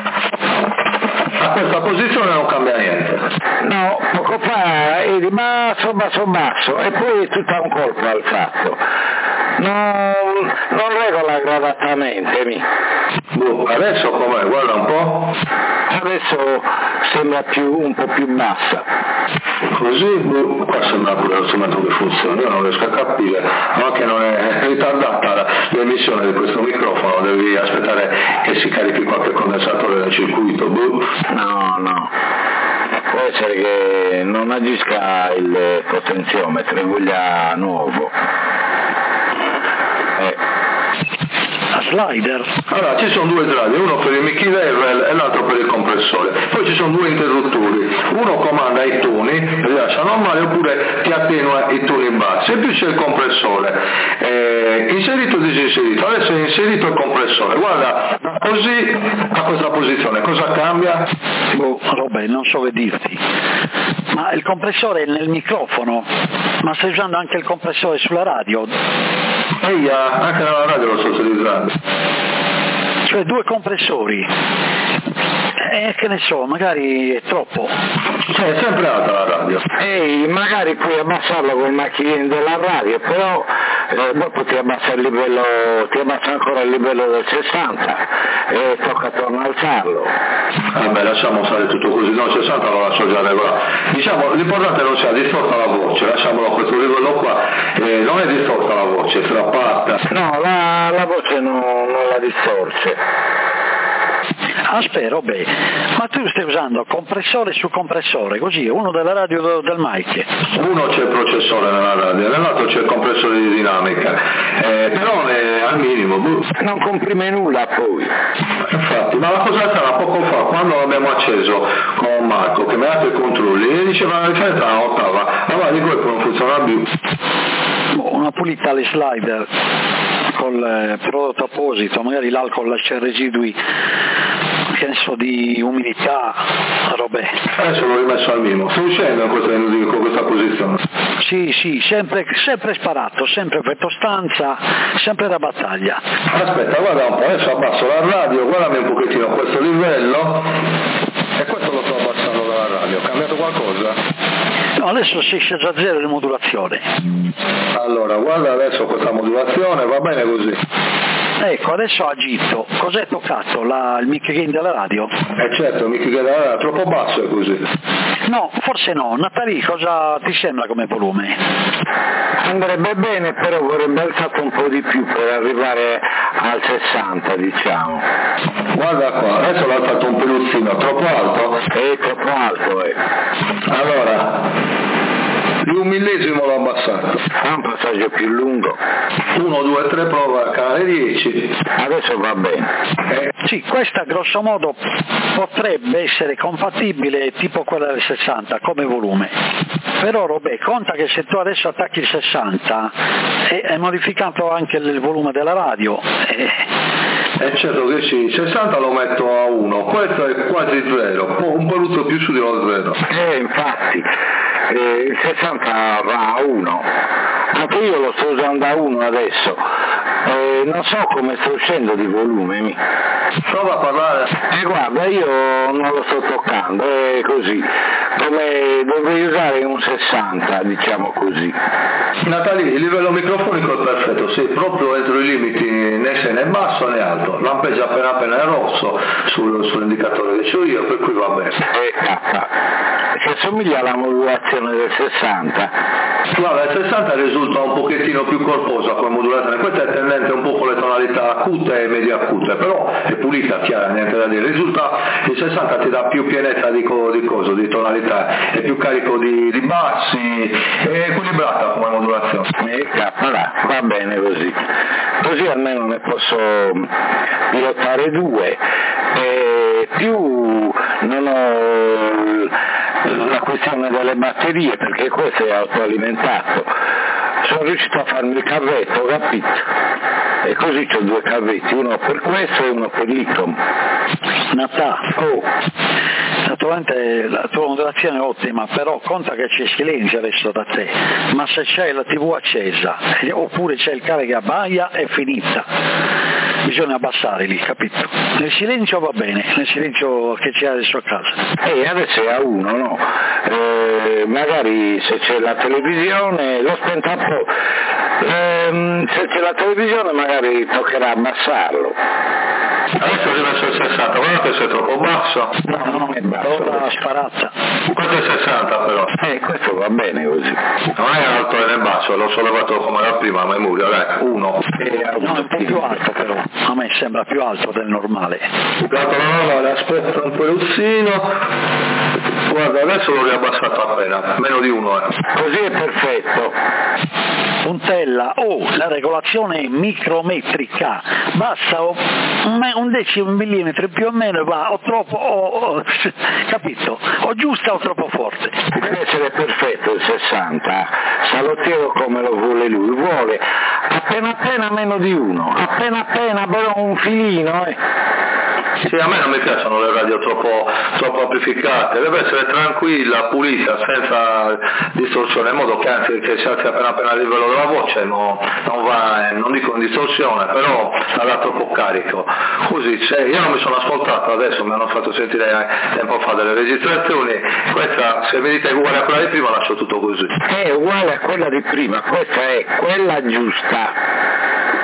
a questa posizione non cambia niente. No, poco fa eri basso, basso, basso e poi tutto a un colpo alzato. Non, non regola gradatamente mi. Boh, adesso com'è? Guarda un po'. Adesso sembra più, un po' più bassa. Così, boh, qua sembra pure lo strumento che funziona, io non riesco a capire, ma che non è ritardata l'emissione di questo microfono, devi aspettare che si carichi qualche condensatore nel circuito, boh. No, no. Può essere che non agisca il potenziometro, in voglia nuovo. Eh. Slider. Allora ci sono due slide, uno per il Mickey Level e l'altro per il compressore, poi ci sono due interruttori, uno comanda i toni, rilascia normale oppure ti attenua i toni bassi e più c'è il compressore, eh, inserito o disinserito, adesso è inserito il compressore, guarda così a questa posizione, cosa cambia? Boh, Robè, non so che dirti, ma il compressore è nel microfono, ma stai usando anche il compressore sulla radio? Ehi, anche nella radio lo sto utilizzando. Cioè due compressori, eh, che ne so, magari è troppo. Cioè è sempre alta la radio. Ehi, magari puoi abbassarlo col macchinino della radio, però eh, dopo ti abbassa il livello, ti abbassa ancora il livello del sessanta e tocca tornare a alzarlo. Vabbè, lasciamo stare tutto così, no, sessanta lo lascio già regolare. Diciamo, l'importante non sia distorta la voce, lasciamolo a questo livello qua, eh, non è distorta la voce, è strappata. No, la, la voce non, non la distorce. Aspetta, beh, ma tu stai usando compressore su compressore, così, uno della radio del mic. Uno c'è il processore nella radio, nell'altro c'è il compressore di dinamica, eh, però è al minimo. Non comprime nulla poi. Infatti, ma la cosa strana, poco fa, quando l'abbiamo acceso con Marco, che mi ha dato i controlli, e diceva la differenza la ottava, allora di colpo non funziona più. Una pulita alle slider col eh, prodotto apposito, magari l'alcol lascia residui, che ne so, di umidità, robè. Adesso l'ho rimesso al minimo, sto uscendo con questa posizione. Sì, sì, sempre, sempre sparato, sempre effetto stanza, sempre da battaglia. Aspetta, guarda un po', adesso abbasso la radio, guardami un pochettino a questo livello, e questo lo sto abbassando dalla radio, ho cambiato qualcosa? No, adesso si esce da zero di modulazione. Allora, guarda adesso questa modulazione, va bene così? Ecco, adesso agito. Cos'è toccato? La, il mic gain della radio? Eh certo, il mic gain della radio è troppo basso, è così. No, forse no. Natali, cosa ti sembra come volume? Andrebbe bene, però vorrebbe alzato un po' di più per arrivare al sessanta, diciamo. Guarda qua, adesso l'ha alzato un peluzzino, troppo alto? È troppo alto, eh. Allora, di un millesimo l'ho abbassato. Fa un passaggio più lungo. uno, due, tre, prova canale dieci. Adesso va bene. Eh. Sì, questa grosso modo potrebbe essere compatibile tipo quella del sessanta come volume. Però Robè, conta che se tu adesso attacchi il sessanta è modificato anche il volume della radio. E... Eh certo che sì, il sessanta lo metto a uno, questo è quasi zero, un peluzzo più su di lo zero. Eh, infatti, eh, il sessanta va a uno, anche io lo sto usando a uno adesso, eh, non so come sto uscendo di volume. Mi... Prova a parlare. Eh guarda, io non lo sto toccando, è così, come dovrei usare un sessanta, diciamo così. Natali, il livello microfonico è perfetto, sì, proprio entro i limiti né se né basso né alto, lampeggia appena appena è rosso sul, sull'indicatore che ho io, per cui va bene. Eh, si assomiglia alla modulazione del sessanta. Guarda, il sessanta risulta un pochettino più corposa come modulazione, questa è tendente un po' con le tonalità acute e medio acute, però è pulita, chiara, niente da dire. Risulta, il sessanta ti dà più pienezza di, co, di coso, di tonalità, è più carico di, di bassi, è equilibrata come modulazione. E capala, va bene così. Così almeno ne posso pilotare due, e più non ho la questione delle batterie, perché questo è autoalimentato. Sono riuscito a farmi il cavetto, capito? E così ho due cavetti, uno per questo e uno per l'Icom. Natà, oh. naturalmente la tua modulazione è ottima, però conta che c'è silenzio adesso da te, ma se c'è la tivù accesa oppure c'è il cane che abbaia è finita, bisogna abbassare lì, capito? Nel silenzio va bene, nel silenzio che c'è adesso a casa. E adesso è a uno, no? Eh, magari se c'è la televisione, l'ho spenta un po', eh, se c'è la televisione magari toccherà abbassarlo. Adesso ho rimesso il sessanta, guarda che sei troppo basso. No, non è basso. Ora sparazza. Questo è il sessanta però. Eh, questo va bene così. Non è alto e né basso, l'ho sollevato come era prima, ma è memoria, dai, uno. Eh, no, è un po' più alto però, a me sembra più alto del normale. Dato la normale, aspetta un peluzzino. Guarda, adesso l'ho riabbassato appena, meno di uno è. Eh. Così è perfetto. Puntella, oh, la regolazione è micrometrica, basta un, un decimo millimetro più o meno va o troppo, o, o, capito? O giusta o troppo forte. Deve essere perfetto il sessanta, salottiero come lo vuole lui, vuole appena appena meno di uno, appena appena però un filino. Eh. Sì, a me non mi piacciono le radio troppo, troppo amplificate, deve essere tranquilla, pulita, senza distorsione, in modo che anzi che si alzi appena appena il livello della voce, no, non va, non dico in distorsione, però la dà troppo carico. Così, se io non mi sono ascoltato, adesso mi hanno fatto sentire tempo fa delle registrazioni, questa se mi dite è uguale a quella di prima lascio tutto così. È uguale a quella di prima, questa è quella giusta.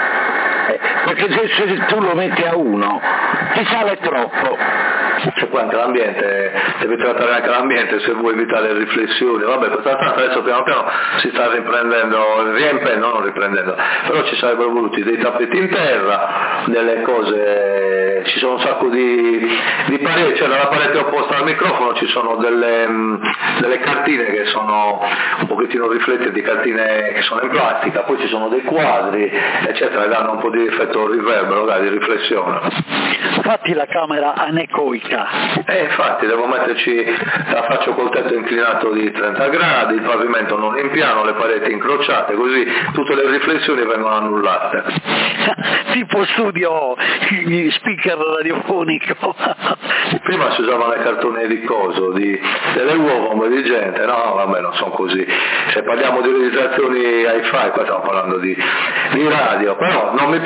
Perché se, se tu lo metti a uno ti sale troppo. C'è poi anche l'ambiente, devi trattare anche l'ambiente se vuoi evitare riflessioni, vabbè, per tanto adesso piano piano si sta riprendendo, riempiendo, non riprendendo, però ci sarebbero voluti dei tappeti in terra, delle cose, ci sono un sacco di, di pareti, cioè dalla parete opposta al microfono ci sono delle, delle cartine che sono un pochettino riflettenti, cartine che sono in plastica, poi ci sono dei quadri, eccetera, e danno un po' di effetto riverbero, dai, di riflessione. Fatti la camera anecoica. Eh, infatti devo metterci, la faccio col tetto inclinato di trenta gradi, il pavimento non in piano, le pareti incrociate, così tutte le riflessioni vengono annullate. Tipo studio speaker radiofonico. Prima si usavano le cartone di coso, di, delle uova come di gente, no vabbè non sono così, se parliamo di registrazioni hi-fi, qua stiamo parlando di, di radio, però non mi piace quando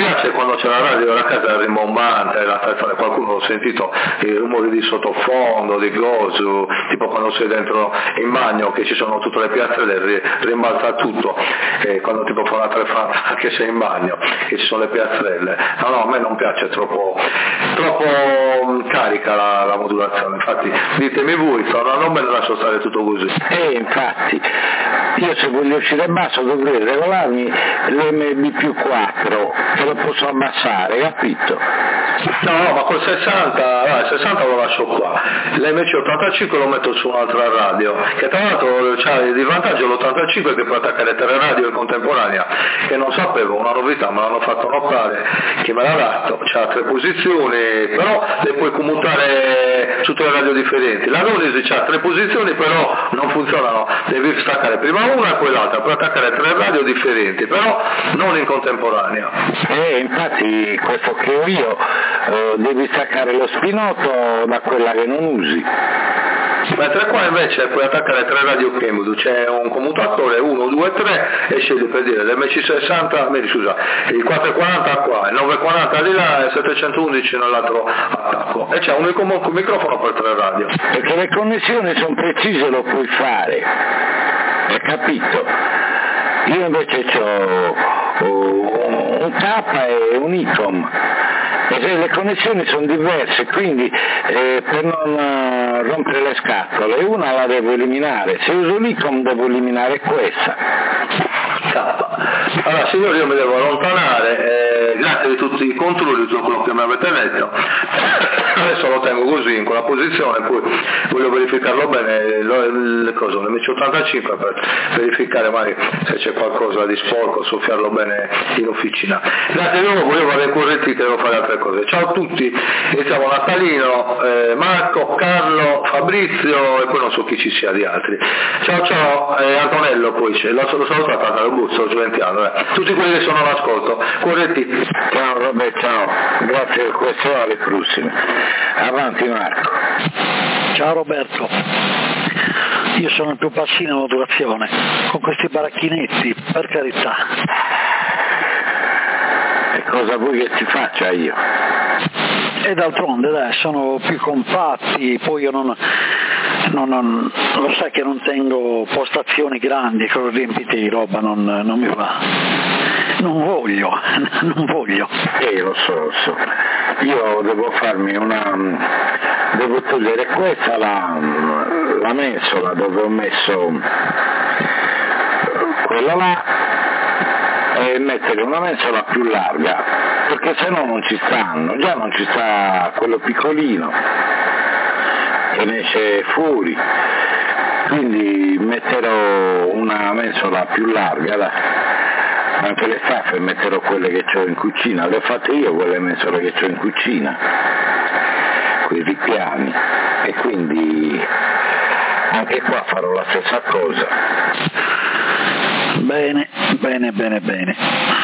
quando c'è la radio a casa è rimbombante, la, qualcuno ha sentito i rumori di sottofondo, di gozo, tipo quando sei dentro in bagno che ci sono tutte le piastrelle, rimbalza tutto, e quando tipo fa una trefata che sei in bagno e ci sono le piastrelle. No, no, a me non piace, è troppo, troppo carica la, la modulazione, infatti ditemi voi, però non me ne lascio stare tutto così. Eh, infatti, io se voglio uscire basso dovrei regolarmi l'M B più quattro, che lo posso abbassare, capito? No, ma col sessanta, ah, il sessanta lo lascio qua, l'M C ottantacinque lo metto su un'altra radio, che tra l'altro c'ha di vantaggio l'ottantacinque che può attaccare tre radio in contemporanea, che non sapevo, una novità, me l'hanno fatto notare, che me l'ha dato, c'ha tre posizioni, però le puoi commutare su tre radio differenti. La Nonisi c'ha tre posizioni, però non funzionano, devi staccare prima una e poi l'altra, puoi attaccare tre radio differenti, però non in contemporanea. Eh, infatti questo che ho io, eh, devi staccare lo spinotto da quella che non usi. Mentre qua invece puoi attaccare tre radio Kenwood, c'è un commutatore uno, due, tre e scegli per dire l'M C sessanta, mi scusa, il quattrocentoquaranta qua, il novecentoquaranta di là e il settecentoundici nell'altro attacco, e c'è un unico microfono per tre radio. Perché le connessioni sono precise, lo puoi fare, hai capito? Io invece ho un K e un I C O M. E le connessioni sono diverse, quindi eh, per non uh, rompere le scatole una la devo eliminare, se uso l'I C O M devo eliminare questa. Allora signori, io mi devo allontanare, eh, grazie di tutti i controlli, tutto quello che mi avete detto, adesso lo tengo così in quella posizione, poi voglio verificarlo bene, le cose, l'M C ottantacinque per verificare magari se c'è qualcosa di sporco, soffiarlo bene in officina. Grazie di nuovo, io vado in corretti che devo fare altre cose. Ciao a tutti, iniziamo Natalino, eh, Marco, Carlo, Fabrizio e poi non so chi ci sia di altri. Ciao ciao, eh, Antonello poi c'è, l'ho, l'ho salutato dal bus, sto sventando, eh. Tutti quelli che sono all'ascolto, corretti. Ciao Roberto, ciao, grazie per questo, alle prossime. Avanti Marco. Ciao Roberto. Io sono il più bassino in modulazione, con questi baracchinetti, per carità. E cosa vuoi che ti faccia io? E d'altronde dai, sono più compatti, poi io non, non, non lo sai che non tengo postazioni grandi con riempite di roba, non, non mi va, non voglio, non voglio. Eh lo so, lo so, io devo farmi una, devo togliere questa, la, la mensola dove ho messo quella là, e mettere una mensola più larga, perché se no non ci stanno, già non ci sta quello piccolino che ne esce fuori, quindi metterò una mensola più larga, dai. Anche le staffe metterò quelle che ho in cucina, le ho fatte io quelle mensole che ho in cucina, quei ripiani, e quindi anche qua farò la stessa cosa. Bene, bene, bene, bene.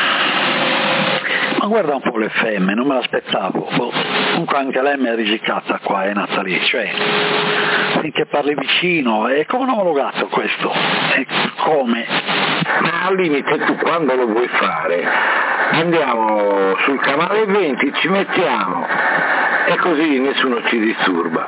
Ma guarda un po' l'F M, non me l'aspettavo. Boh. Comunque anche lei mi è risicata qua, è nata lì, cioè finché parli vicino, è come un omologato questo, è come? Ma al limite tu quando lo vuoi fare, andiamo sul canale venti, ci mettiamo, e così nessuno ci disturba.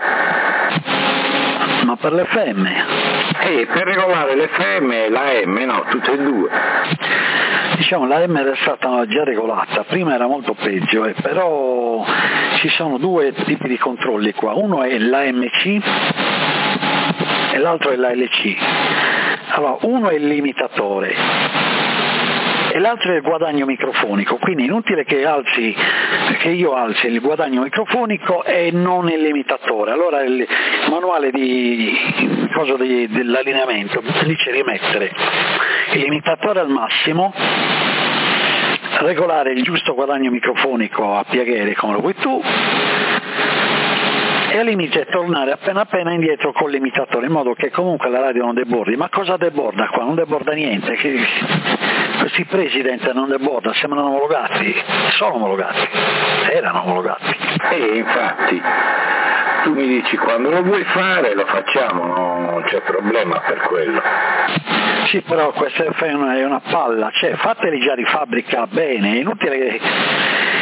Ma per l'F M? Eh, per regolare l'F M e la M, no, tutte e due. Diciamo la M era stata già regolata, prima era molto peggio, eh, però ci sono due tipi di controlli qua, uno è l'A M C e l'altro è l'A L C. Allora, uno è il limitatore e l'altro è il guadagno microfonico, quindi è inutile che alzi, che io alzi il guadagno microfonico e non il limitatore. Allora il manuale di cosa di, dell'allineamento dice rimettere il limitatore al massimo, regolare il giusto guadagno microfonico a piacere come lo vuoi tu, e al limite tornare appena appena indietro col limitatore, in modo che comunque la radio non debordi. Ma cosa deborda qua? Non deborda niente, che questi president non deborda, sembrano omologati, sono omologati, erano omologati. E infatti tu mi dici quando lo vuoi fare lo facciamo, non c'è problema per quello. Sì, però questa è una, è una palla, cioè fateli già di fabbrica bene, è inutile che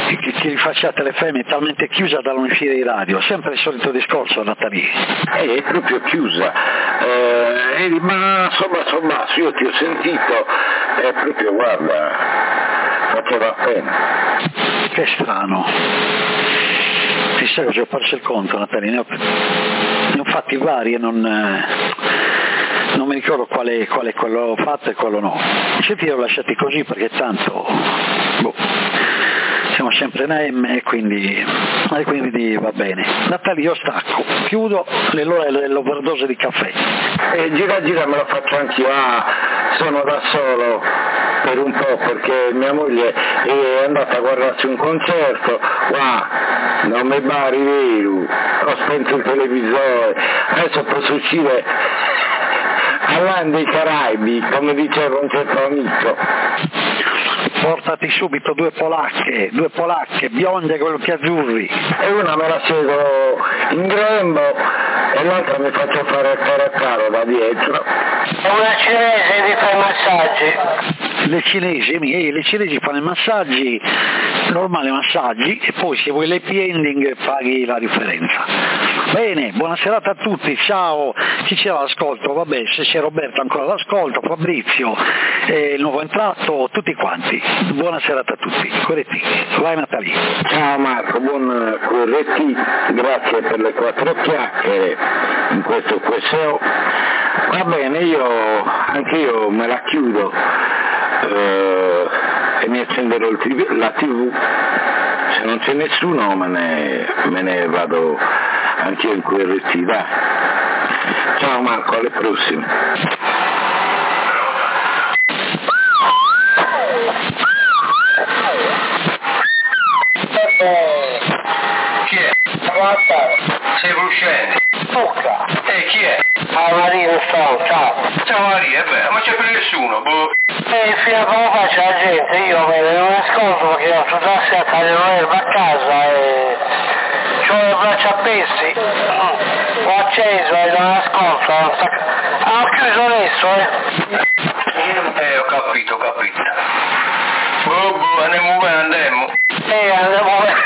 che, che rifacciate le femmine è talmente chiusa da non uscire in radio, sempre il solito discorso Natalì. È proprio chiusa, eh, ma insomma, insomma io ti ho sentito, è proprio, guarda, faceva pena. Che strano. Chissà cosa ho perso il conto Natalì, ne ho, ne ho fatti vari e non, eh, non mi ricordo quale, quale quello ho fatto e quello no. Certi li ho lasciati così perché tanto boh, siamo sempre in A M e quindi, e quindi va bene. Natalì, io stacco, chiudo le ore dell'overdose di caffè. E gira gira me lo faccio anch'io, ah, sono da solo per un po' perché mia moglie è andata a guardarsi un concerto, qua non mi bari vero, ho spento il televisore, adesso posso uscire all'An dei Caraibi, come diceva un certo amico. Portati subito due polacche, due polacche, bionde con gli occhi azzurri. E una me la siedo in grembo e l'altra mi faccio fare il caro a caro da dietro. Una cinese di fare massaggi. Le cinesi, eh, le cinesi fanno i massaggi, normali massaggi, e poi se vuoi l'happy ending paghi la differenza. Bene, buona serata a tutti, ciao, chi c'era all'ascolto? Vabbè, se c'è Roberto ancora all'ascolto, Fabrizio, eh, il nuovo entrato, tutti quanti. Buona serata a tutti, Q R T, vai Natalì. Ciao Marco, buon Q R T, grazie per le quattro chiacchiere in questo Q S O. Va bene, io anche io me la chiudo eh, e mi accenderò il tiv- la tivù, se non c'è nessuno me ne, me ne vado anche io in Q R T, dai. Ciao Marco, alle prossime. Chi è? Sei Bruscelli? Luca. E chi è? Ah, Maria, sto, ciao. Ciao Maria, è vero, ma c'è più nessuno, boh. E fino a come faccio la gente, io me ne non ascolto perché ho tutta la sera a tagliare l'erba a casa e ho le braccia appesi, ho acceso e non ascolto, ah, ho chiuso adesso, eh. Eh, ho capito, ho capito. Boh, boh, andiamo bene, andiamo. Eh, andiamo bene.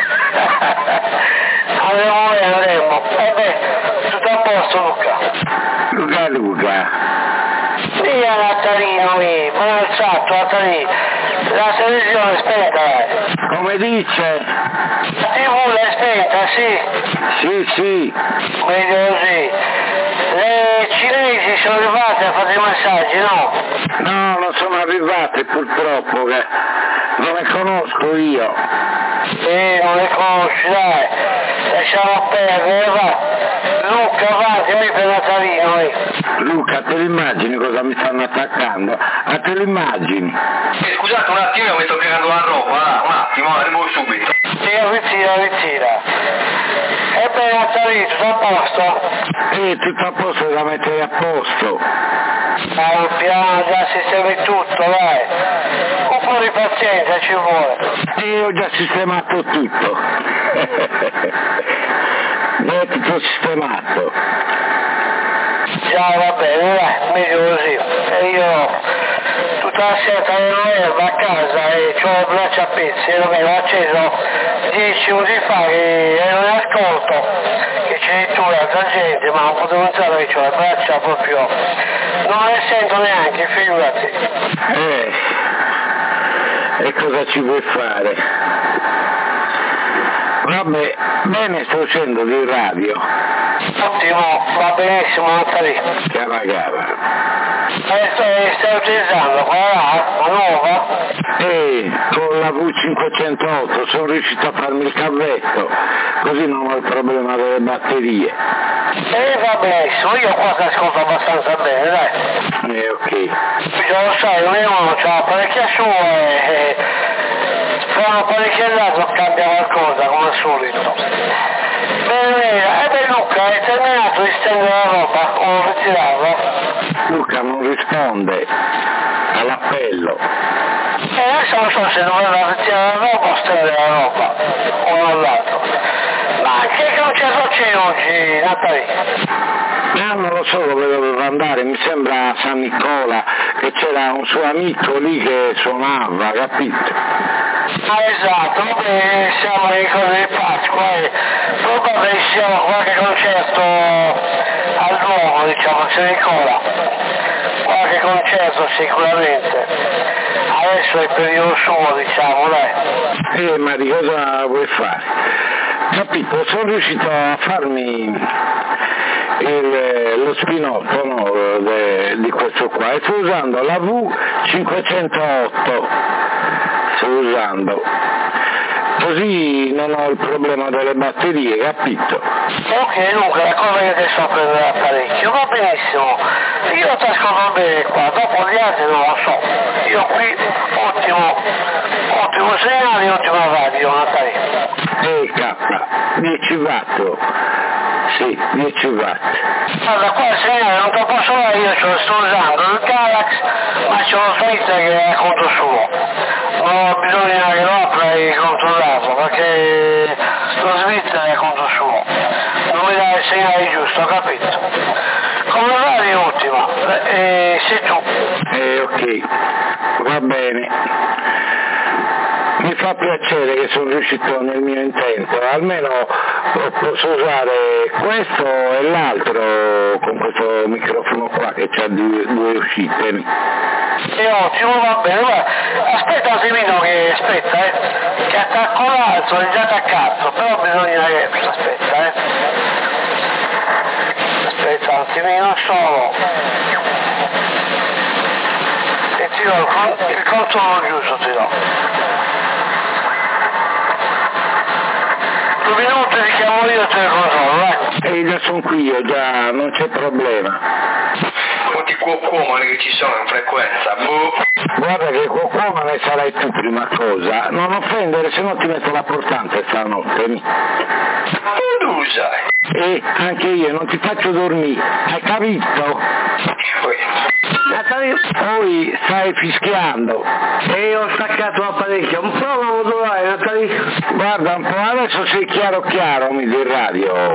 Andiamo bene, andiamo. E beh, tutto a posto Luca. Luca Luca. Sì, a Natalino, mi, buon alzato, Natalino. La televisione è spenta, dai. Come dice? La tivù è spenta, sì. Sì, sì. Meglio così. Le cinesi sono arrivate a fare i massaggi, no? No, non sono arrivate purtroppo, che non le conosco io. Sì, non le conosci, dai. Lasciamo perdere, va. Luca, va, che mi per Natalino, eh. Luca, te l'immagini cosa mi stanno attaccando? Ah, te l'immagini? Eh, scusate un attimo, mi sto piegando la roba, ah, un attimo, arrivo subito. Sì, ritira, ritira. E beh, Natalino, tutto a posto? Eh, tutto a posto da mettere a posto. Ah, un piano, già sistemi tutto, dai. Un po' di pazienza ci vuole. E ho già sistemato tutto. È tutto sistemato. Già, va bene, dai, meglio così. E io tutta la sera taglio l'erba a casa e ho le braccia a pezzi, e non ho acceso dieci minuti fa che ero in ascolto, che c'è tu e altra gente, ma non potevo pensare che ho le braccia proprio, non le sento neanche, figurati. Eh, e cosa ci vuoi fare? Vabbè, bene, sto uscendo di radio. Ottimo, va benissimo, Natalino. Cara gara. Adesso stai utilizzando quella la nuova? E con la V cinquecentootto sono riuscito a farmi il cavetto, così non ho il problema delle batterie. E va benissimo, io qua ti ascolto abbastanza bene, dai. Eh, ok. Già lo sai, ognuno c'ha l'apparecchia sua e fra un apparecchiato cambia qualcosa, come al solito. Bene, bene, e beh Luca, hai terminato di stendere la roba o ritirarla? Luca non risponde all'appello. E adesso non so se doveva ritirare la roba o stendere la roba, uno all'altro. Ma che concerto c'è oggi, Natalino? No, non lo so dove doveva andare, mi sembra a San Nicola, che c'era un suo amico lì che suonava, capito? Ah, esatto, vabbè, siamo in cosa di Pasqua e probabilmente siamo a qualche concerto al Duomo, diciamo, a San Nicola. Qualche concerto sicuramente. Adesso è il periodo suo, diciamo, dai. Eh, ma di cosa vuoi fare? Capito, sono riuscito a farmi il, lo spinotto, no, de, di questo qua, e sto usando la V cinquecentootto, sto usando, così non ho il problema delle batterie, capito? Ok, dunque la cosa che ti sto prendendo l'apparecchio, va benissimo, io ti ascolto bene qua, dopo gli altri non lo so, io qui ottimo, ottimo segnale, ottima radio, Natalia. E K, dieci watt, sì, dieci watt. Guarda, qua il segnale non te lo posso dare, io ce lo sto usando il Galax, ma c'è lo Smith che è a conto suo, no, bisogna che lo apra e controllarlo, perché lo Smith è a conto suo, non mi dà il segnale giusto, capito? Come radio è ottima, e sei tu. Eh, ok, va bene. Mi fa piacere che sono riuscito nel mio intento, almeno posso usare questo e l'altro con questo microfono qua che ha due, due uscite. È ottimo, va bene, guarda, aspetta un attimino che aspetta, eh, che attacco l'altro, è già attaccato, però bisogna che, aspetta, eh, aspetta un attimino solo, e ti do il, il controllo giusto, ti do. Due minuti ti chiamo io e te ne controllo, eh. E già sono qui io, già non c'è problema. Quanti cuocomani che ci sono in frequenza, boh. Guarda che cuocomane sarai tu prima cosa, non offendere, se no ti metto la portante stanotte. Non lo sai. E anche io non ti faccio dormire, hai capito? Poi stai fischiando. E ho staccato l'apparecchio, un po' la modulare, Natalia. Guarda un po', adesso sei chiaro chiaro, mi di radio.